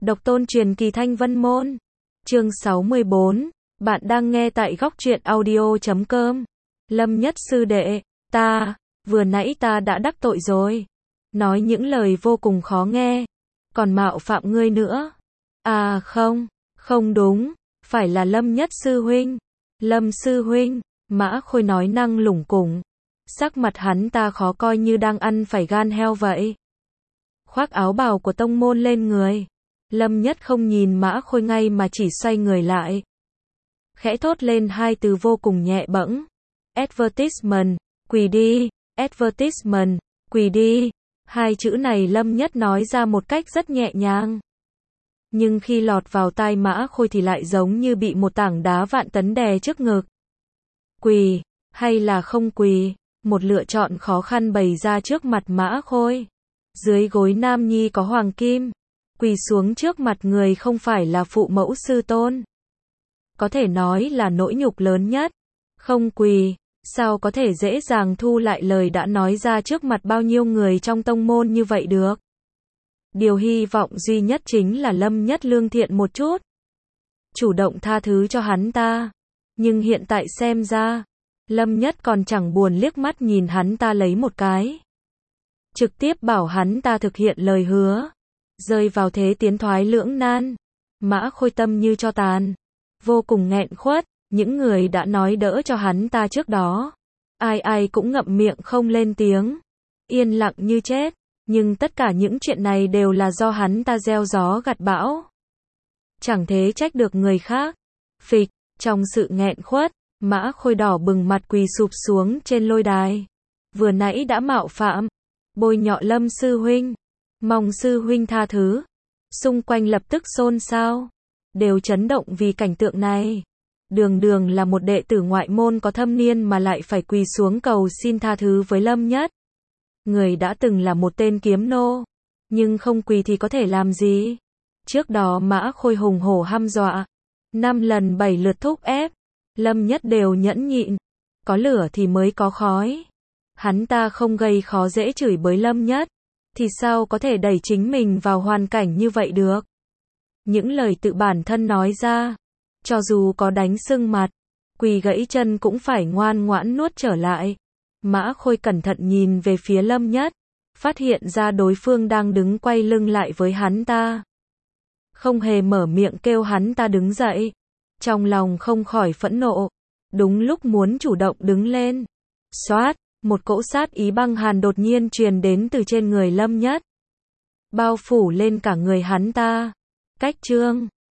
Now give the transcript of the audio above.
Độc tôn truyền kỳ Thanh Vân Môn. Chương 64. Bạn đang nghe tại góc truyện audio.com. Lâm Nhất sư đệ, vừa nãy ta đã đắc tội rồi. Nói những lời vô cùng khó nghe. Còn mạo phạm ngươi nữa. À không đúng. Phải là Lâm Nhất sư huynh. Lâm sư huynh, Mã Khôi nói năng lủng củng. Sắc mặt hắn ta khó coi như đang ăn phải gan heo vậy. Khoác áo bào của tông môn lên người. Lâm Nhất không nhìn Mã Khôi ngay mà chỉ xoay người lại. Khẽ thốt lên hai từ vô cùng nhẹ bẫng. Advertisement, quỳ đi, advertisement, quỳ đi. Hai chữ này Lâm Nhất nói ra một cách rất nhẹ nhàng. Nhưng khi lọt vào tai Mã Khôi thì lại giống như bị một tảng đá vạn tấn đè trước ngực. Quỳ, hay là không quỳ? Một lựa chọn khó khăn bày ra trước mặt Mã Khôi. Dưới gối nam nhi có hoàng kim. Quỳ xuống trước mặt người không phải là phụ mẫu sư tôn. Có thể nói là nỗi nhục lớn nhất. Không quỳ, sao có thể dễ dàng thu lại lời đã nói ra trước mặt bao nhiêu người trong tông môn như vậy được. Điều hy vọng duy nhất chính là Lâm Nhất lương thiện một chút. Chủ động tha thứ cho hắn ta. Nhưng hiện tại xem ra, Lâm Nhất còn chẳng buồn liếc mắt nhìn hắn ta lấy một cái. Trực tiếp bảo hắn ta thực hiện lời hứa. Rơi vào thế tiến thoái lưỡng nan. Mã Khôi tâm như tro tàn. Vô cùng nghẹn khuất. Những người đã nói đỡ cho hắn ta trước đó. Ai cũng ngậm miệng không lên tiếng. Yên lặng như chết. Nhưng tất cả những chuyện này đều là do hắn ta gieo gió gặt bão. Chẳng thế trách được người khác. Phịch, trong sự nghẹn khuất, Mã Khôi đỏ bừng mặt quỳ sụp xuống trên lôi đài. Vừa nãy đã mạo phạm, bôi nhọ Lâm sư huynh. Mong sư huynh tha thứ. Xung quanh lập tức xôn xao. Đều chấn động vì cảnh tượng này. Đường là một đệ tử ngoại môn có thâm niên mà lại phải quỳ xuống cầu xin tha thứ với Lâm Nhất. Người đã từng là một tên kiếm nô. Nhưng không quỳ thì có thể làm gì? Trước đó Mã Khôi hùng hổ hăm dọa. 5 lần 7 lượt thúc ép. Lâm Nhất đều nhẫn nhịn. Có lửa thì mới có khói. Hắn ta không gây khó dễ chửi bới Lâm Nhất. Thì sao có thể đẩy chính mình vào hoàn cảnh như vậy được? Những lời tự bản thân nói ra. Cho dù có đánh sưng mặt, quỳ gãy chân cũng phải ngoan ngoãn nuốt trở lại. Mã Khôi cẩn thận nhìn về phía Lâm Nhất. Phát hiện ra đối phương đang đứng quay lưng lại với hắn ta. Không hề mở miệng kêu hắn ta đứng dậy. Trong lòng không khỏi phẫn nộ. Đúng lúc muốn chủ động đứng lên. Xoát, một cỗ sát ý băng hàn đột nhiên truyền đến từ trên người Lâm Nhất. Bao phủ lên cả người hắn ta. Cách chương